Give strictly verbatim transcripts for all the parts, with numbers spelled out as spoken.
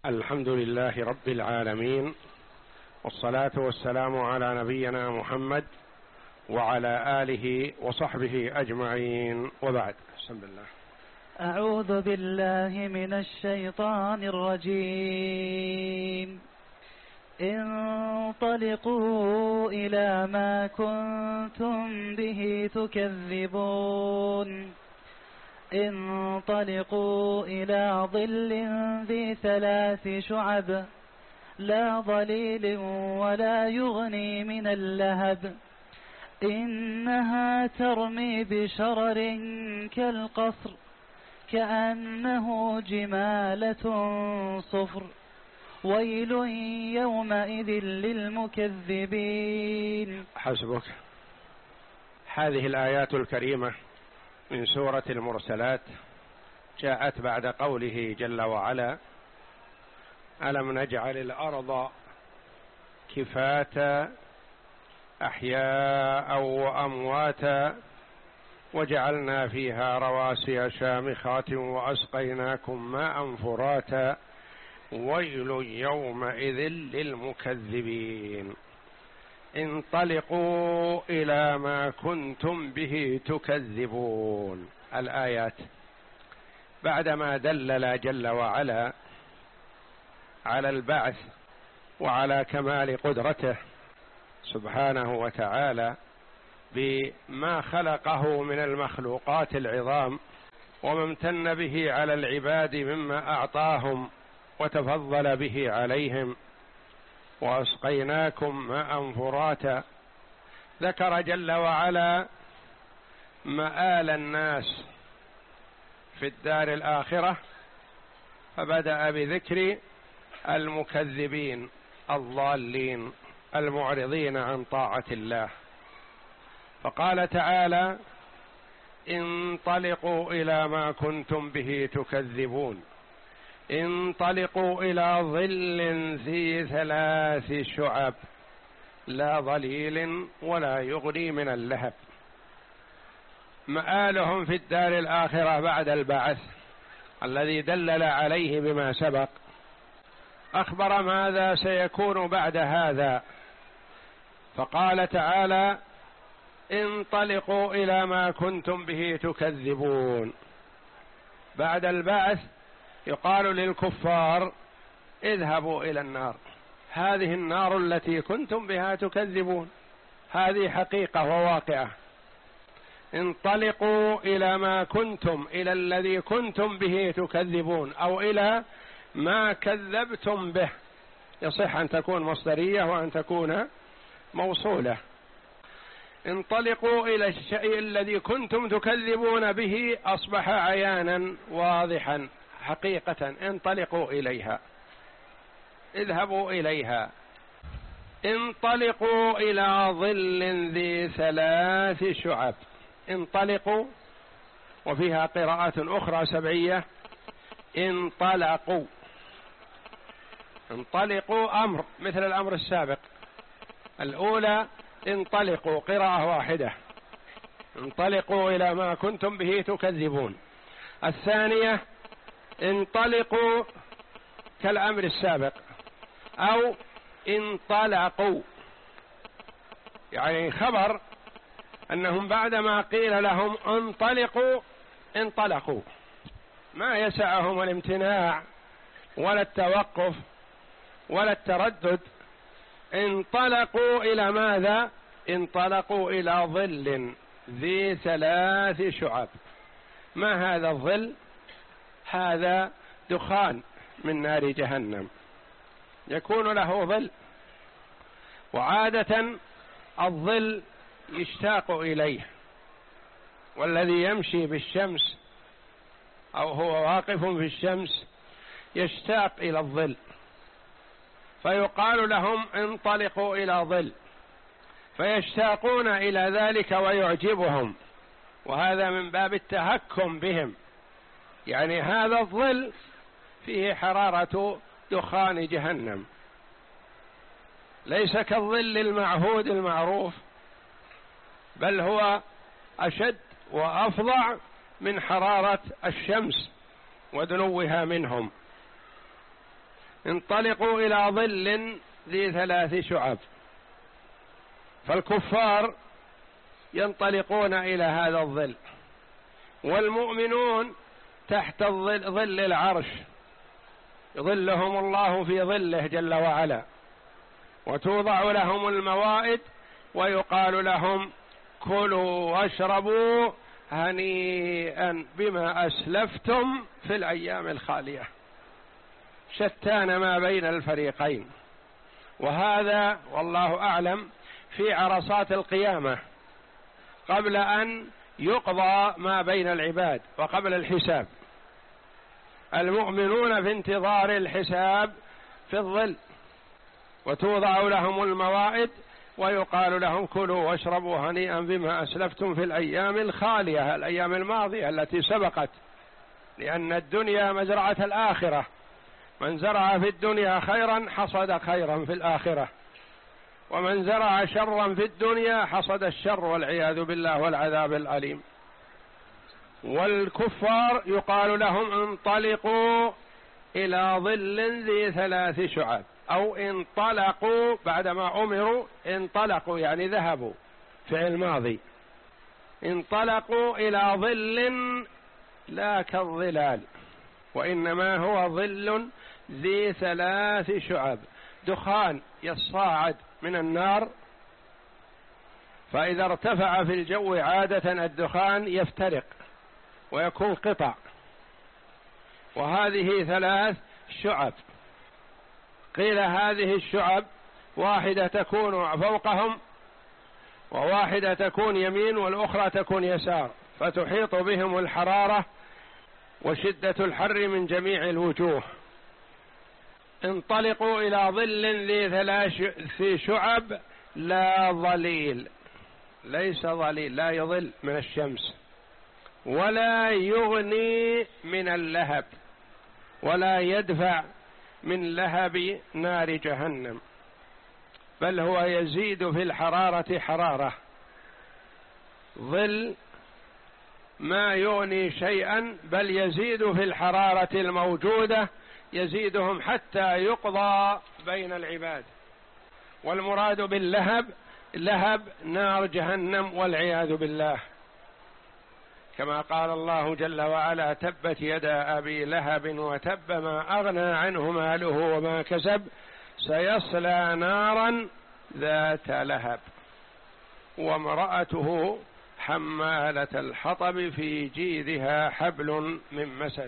الحمد لله رب العالمين، والصلاة والسلام على نبينا محمد وعلى آله وصحبه أجمعين، وبعد. بسم الله. أعوذ بالله من الشيطان الرجيم. انطلقوا إلى ما كنتم به تكذبون انطلقوا إلى ظل ذي ثلاث شعب لا ظليل ولا يغني من اللهب إنها ترمي بشرر كالقصر كأنه جمالة صفر ويل يومئذ للمكذبين. حسبك. هذه الآيات الكريمة من سورة المرسلات جاءت بعد قوله جل وعلا: ألم نجعل الأرض كفاتا أحياء وأمواتا وجعلنا فيها رواسي شامخات وأسقيناكم ماء فراتا ويل يومئذ للمكذبين. انطلقوا إلى ما كنتم به تكذبون. الآيات بعدما دلل جل وعلا على البعث وعلى كمال قدرته سبحانه وتعالى بما خلقه من المخلوقات العظام وما امتن به على العباد مما أعطاهم وتفضل به عليهم، وأسقيناكم ماء فراتا، ذكر جل وعلا مآل الناس في الدار الآخرة، فبدأ بذكر المكذبين الضالين المعرضين عن طاعة الله، فقال تعالى: انطلقوا إلى ما كنتم به تكذبون انطلقوا إلى ظل ذي ثلاث شعب لا ظليل ولا يغني من اللهب. مآلهم في الدار الآخرة بعد البعث الذي دلل عليه بما سبق، أخبر ماذا سيكون بعد هذا، فقال تعالى: انطلقوا إلى ما كنتم به تكذبون. بعد البعث يقال للكفار: اذهبوا إلى النار، هذه النار التي كنتم بها تكذبون، هذه حقيقة وواقعة. انطلقوا إلى ما كنتم، إلى الذي كنتم به تكذبون، أو إلى ما كذبتم به، يصح أن تكون مصدرية وأن تكون موصولة. انطلقوا إلى الشيء الذي كنتم تكذبون به، أصبح عيانا واضحا حقيقة، انطلقوا إليها، اذهبوا إليها. انطلقوا إلى ظل ذي ثلاث شعب. انطلقوا، وفيها قراءة أخرى سبعية: انطلقوا. انطلقوا أمر مثل الأمر السابق. الأولى انطلقوا قراءة واحدة، انطلقوا إلى ما كنتم به تكذبون. الثانية انطلقوا كالأمر السابق، أو انطلقوا، يعني خبر أنهم بعدما قيل لهم انطلقوا انطلقوا، ما يسعهم الامتناع ولا التوقف ولا التردد. انطلقوا إلى ماذا؟ انطلقوا إلى ظل ذي ثلاث شعب. ما هذا الظل؟ هذا دخان من نار جهنم، يكون له ظل، وعادة الظل يشتاق إليه، والذي يمشي بالشمس أو هو واقف في الشمس يشتاق إلى الظل، فيقال لهم انطلقوا إلى ظل، فيشتاقون إلى ذلك ويعجبهم، وهذا من باب التهكم بهم، يعني هذا الظل فيه حرارة دخان جهنم، ليس كالظل المعهود المعروف، بل هو أشد وأفظع من حرارة الشمس ودنوها منهم. انطلقوا إلى ظل ذي ثلاث شعب. فالكفار ينطلقون إلى هذا الظل، والمؤمنون تحت الظل ظل العرش يظلهم الله في ظله جل وعلا، وتوضع لهم الموائد ويقال لهم كلوا واشربوا هنيئا بما أسلفتم في الأيام الخالية. شتان ما بين الفريقين، وهذا والله أعلم في عرصات القيامة قبل أن يقضى ما بين العباد وقبل الحساب. المؤمنون في انتظار الحساب في الظل، وتوضع لهم الموائد ويقال لهم كلوا واشربوا هنيئا بما أسلفتم في الأيام الخالية، الأيام الماضية التي سبقت، لأن الدنيا مزرعة الآخرة، من زرع في الدنيا خيرا حصد خيرا في الآخرة، ومن زرع شرا في الدنيا حصد الشر والعياذ بالله والعذاب الأليم. والكفار يقال لهم انطلقوا إلى ظل ذي ثلاث شعب، أو انطلقوا بعدما أمروا، انطلقوا يعني ذهبوا، فعل ماضي. انطلقوا إلى ظل لا كالظلال، وإنما هو ظل ذي ثلاث شعب، دخان يصاعد من النار، فإذا ارتفع في الجو عادة الدخان يفترق ويكون قطع، وهذه ثلاث شعب. قيل هذه الشعب واحدة تكون فوقهم، وواحدة تكون يمين، والأخرى تكون يسار، فتحيط بهم الحرارة وشدة الحر من جميع الوجوه. انطلقوا إلى ظل ذي ثلاث شعب لا ظليل، ليس ظليل، لا يظل من الشمس، ولا يغني من اللهب، ولا يدفع من لهب نار جهنم، بل هو يزيد في الحرارة حرارة. ظل ما يغني شيئا، بل يزيد في الحرارة الموجودة، يزيدهم حتى يقضى بين العباد. والمراد باللهب لهب نار جهنم والعياذ بالله، كما قال الله جل وعلا تبت يدا أبي لهب وتب ما أغنى عنه ماله وما كسب سيصلى نارا ذات لهب وامرأته حمالة الحطب في جيدها حبل من مسد.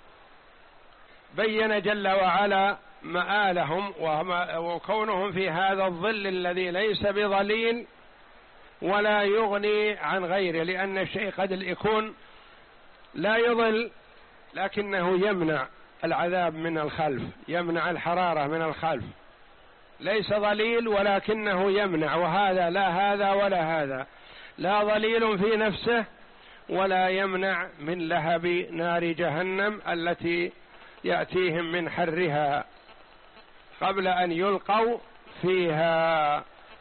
بين جل وعلا مآلهم وكونهم في هذا الظل الذي ليس بظليل ولا يغني عن غيره، لأن الشيء قد يكون لا يظل لكنه يمنع العذاب من الخلف، يمنع الحرارة من الخلف، ليس ظليل ولكنه يمنع، وهذا لا هذا ولا هذا، لا ظليل في نفسه ولا يمنع من لهب نار جهنم التي يأتيهم من حرها قبل أن يلقوا فيها.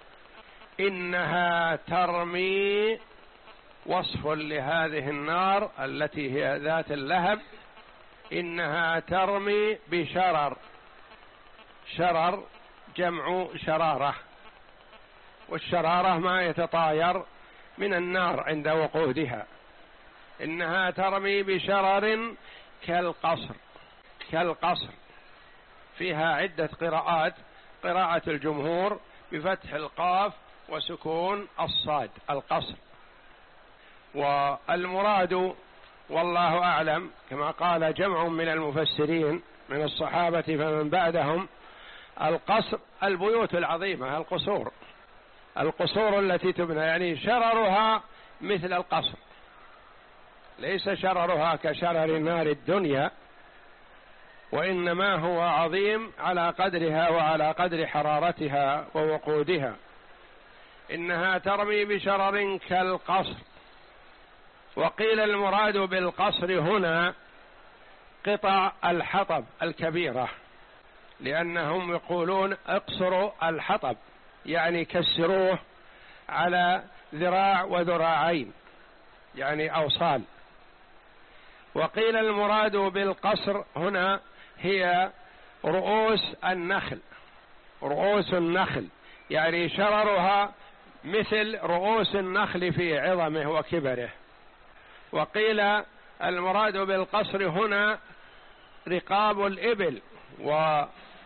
إنها ترمي، وصف لهذه النار التي هي ذات اللهب، إنها ترمي بشرر، شرر جمع شرارة، والشرارة ما يتطاير من النار عند وقودها. إنها ترمي بشرر كالقصر، كالقصر فيها عدة قراءات، قراءة الجمهور بفتح القاف وسكون الصاد القصر. والمراد والله أعلم كما قال جمع من المفسرين من الصحابة فمن بعدهم القصر البيوت العظيمة، القصور، القصور التي تبنى، يعني شررها مثل القصر، ليس شررها كشرر نار الدنيا، وإنما هو عظيم على قدرها وعلى قدر حرارتها ووقودها. إنها ترمي بشرر كالقصر. وقيل المراد بالقصر هنا قطع الحطب الكبيرة، لأنهم يقولون اقصروا الحطب، يعني كسروه على ذراع وذراعين، يعني أوصال. وقيل المراد بالقصر هنا هي رؤوس النخل، رؤوس النخل يعني شررها مثل رؤوس النخل في عظمه وكبره. وقيل المراد بالقصر هنا رقاب الإبل، و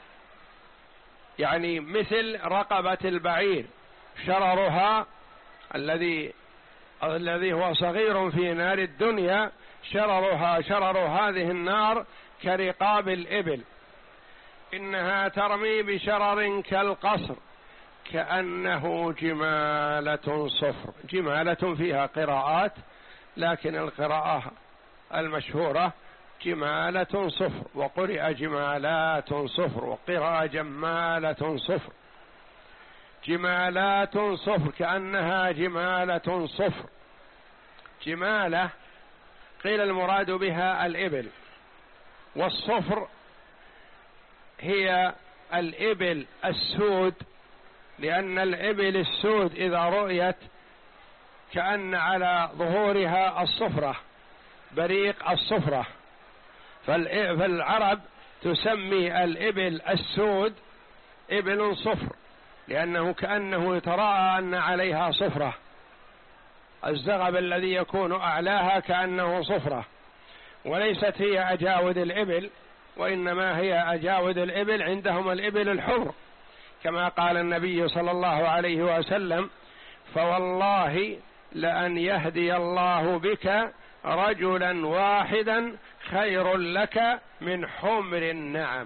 يعني مثل رقبة البعير، شررها الذي الذي هو صغير في نار الدنيا، شررها شرر هذه النار كرقاب الإبل. إنها ترمي بشرر كالقصر كأنه جمالة صفر. جمالة فيها قراءات، لكن القراءة المشهورة جمالة صفر، وقرئ جمالات صفر، وقرأ جمالة صفر. جمالات صفر كأنها جمالة صفر. جمالة قيل المراد بها الإبل، والصفر هي الإبل السود، لأن الإبل السود إذا رؤيت كأن على ظهورها الصفرة، بريق الصفرة، فالعرب تسمي الإبل السود إبل صفر، لأنه كأنه يتراءى أن عليها صفرة. الزغب الذي يكون أعلاها كأنه صفرة، وليست هي أجاود الإبل، وإنما هي أجاود الإبل عندهم الإبل الحمر، كما قال النبي صلى الله عليه وسلم: فوالله لأن يهدي الله بك رجلا واحدا خير لك من حمر النعم.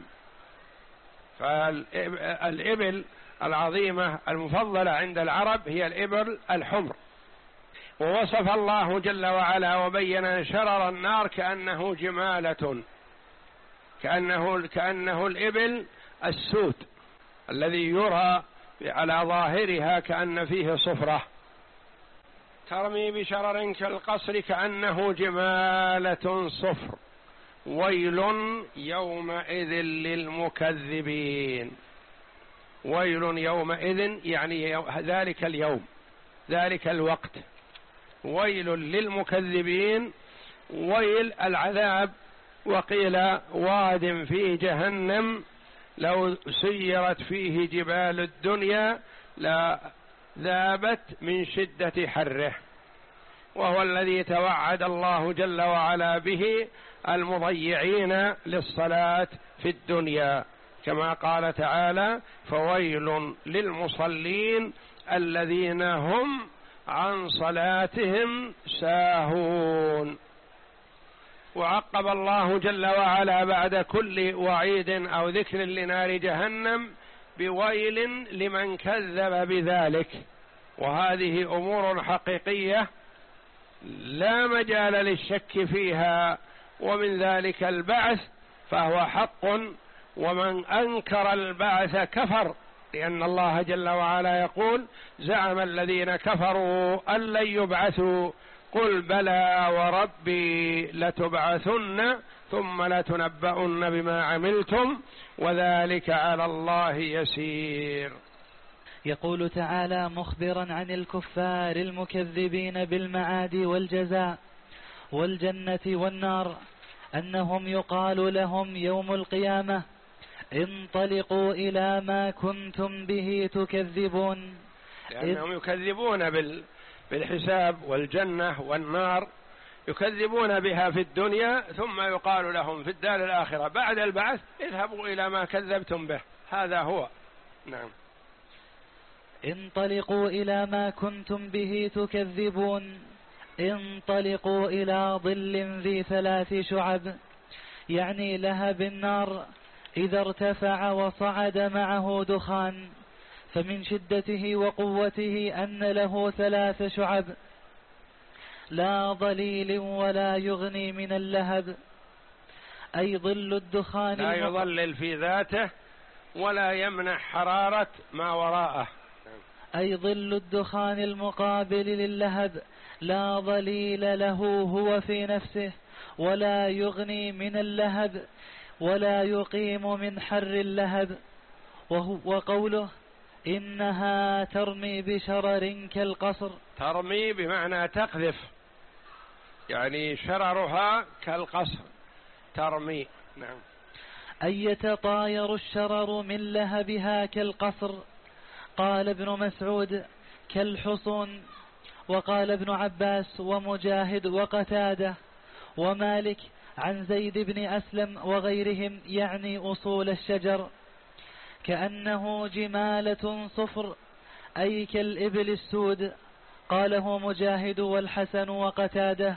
فالإبل العظيمة المفضلة عند العرب هي الإبل الحمر. ووصف الله جل وعلا وبين شرر النار كأنه جمالة، كأنه, كأنه الإبل السود الذي يرى على ظاهرها كأن فيه صفرة. ترمي بشرر كالقصر كأنه جمالة صفر. ويل يومئذ للمكذبين. ويل يومئذ يعني ذلك اليوم، ذلك الوقت. ويل للمكذبين، ويل العذاب. وقيل واد في جهنم لو سيرت فيه جبال الدنيا لا ذابت من شدة حره، وهو الذي توعد الله جل وعلا به المضيعين للصلاة في الدنيا، كما قال تعالى: فويل للمصلين الذين هم عن صلاتهم ساهون. وعقب الله جل وعلا بعد كل وعيد أو ذكر لنار جهنم بويل لمن كذب بذلك. وهذه أمور حقيقية لا مجال للشك فيها، ومن ذلك البعث فهو حق، ومن أنكر البعث كفر، لأن الله جل وعلا يقول: زعم الذين كفروا أن لن يبعثوا قل بلى وربي لتبعثن ثم لتنبؤن بما عملتم وذلك على الله يسير. يقول تعالى مخبرا عن الكفار المكذبين بالمعاد والجزاء والجنة والنار أنهم يقال لهم يوم القيامة: انطلقوا إلى ما كنتم به تكذبون. لأنهم يكذبون بالحساب والجنة والنار، يكذبون بها في الدنيا، ثم يقال لهم في الدار الآخرة بعد البعث: اذهبوا إلى ما كذبتم به. هذا هو. نعم. انطلقوا إلى ما كنتم به تكذبون. انطلقوا إلى ظل ذي ثلاث شعب، يعني لهب النار إذا ارتفع وصعد معه دخان، فمن شدته وقوته أن له ثلاث شعب، لا ظليل ولا يغني من اللهب، أي ظل الدخان لا يظلل في ذاته ولا يمنع حرارة ما وراءه، أي ظل الدخان المقابل للهب، لا ظليل له هو في نفسه ولا يغني من اللهب ولا يقيم من حر اللهب. وقوله إنها ترمي بشرر كالقصر، ترمي بمعنى تقذف، يعني شررها كالقصر ترمي. نعم. أي يتطاير الشرر من لهبها كالقصر. قال ابن مسعود كالحصون. وقال ابن عباس ومجاهد وقتادة ومالك عن زيد بن أسلم وغيرهم يعني أصول الشجر كأنه جمالة صفر أي كالإبل السود. قاله مجاهد والحسن وقتاده.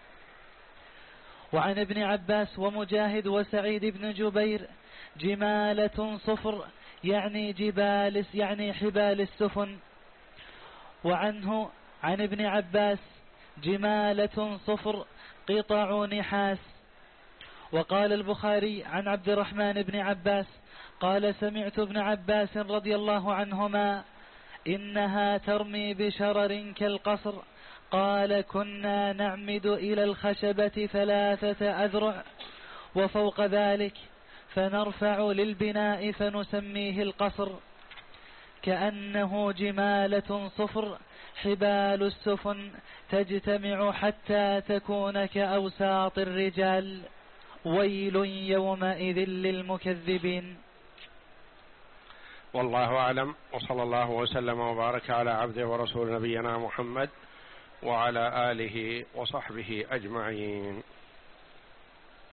وعن ابن عباس ومجاهد وسعيد بن جبير جمالة صفر يعني جبال يعني حبال السفن. وعنه عن ابن عباس جمالة صفر قطع نحاس. وقال البخاري عن عبد الرحمن بن عباس قال سمعت ابن عباس رضي الله عنهما إنها ترمي بشرر كالقصر. قال كنا نعمد إلى الخشبة ثلاثة أذرع وفوق ذلك فنرفع للبناء فنسميه القصر كأنه جمالة صفر حبال السفن تجتمع حتى تكون كأوساط الرجال. ويل يومئذ للمكذبين. والله أعلم، وصلى الله وسلم وبارك على عبده ورسول نبينا محمد وعلى آله وصحبه أجمعين.